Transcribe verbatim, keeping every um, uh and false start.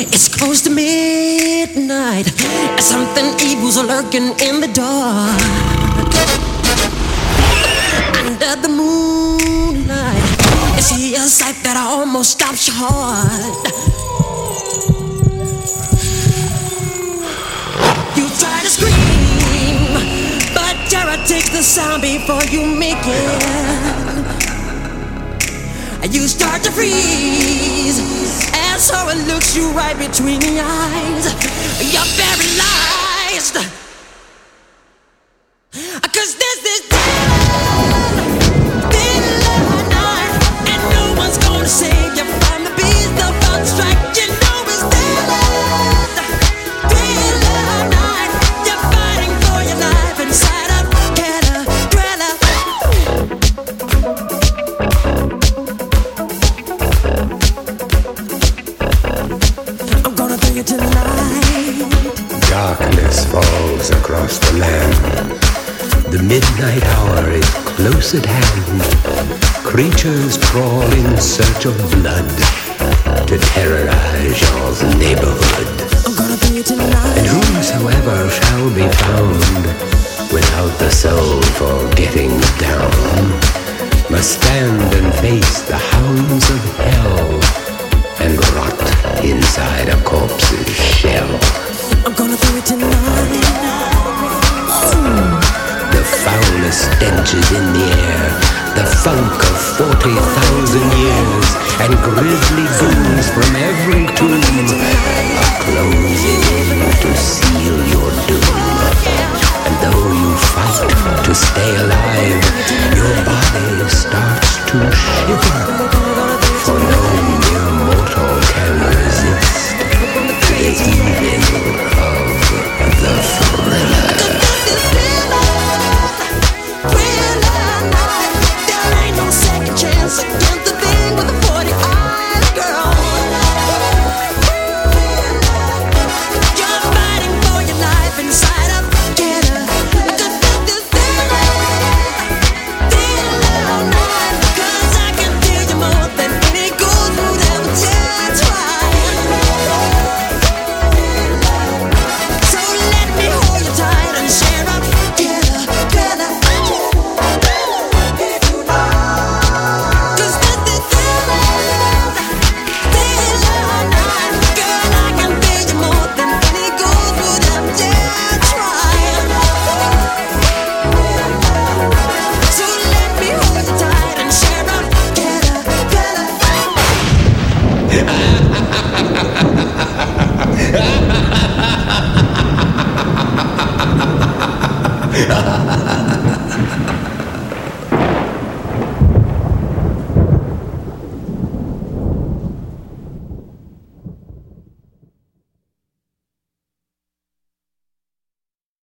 It's close to midnight, and something evil's lurking in the dark. Under the moonlight, you see a sight that almost stops your heart. You try to scream, but terror takes the sound before you make it. You start to freeze as horror looks you right between the eyes. You're paralyzed, 'cause there's this dead, thin night, and no one's gonna save you from the beast about to strike. You know it's dead, thin night. You're fighting for your life inside a caterpillar. I'm gonna bring it to light. Darkness falls across the land. The midnight hour is close at hand. Creatures crawl in search of blood to terrorize your neighborhood. I'm gonna bring it to light. And whosoever shall be found without the soul for getting down must stand and face the hounds of hell and rot inside a corpse's shell. I'm gonna bring it to light. The foulest stench is in the air, the funk of forty thousand years, and grisly goons from every tomb are closing in to seal your doom. And though you fight to stay alive, your body starts to shiver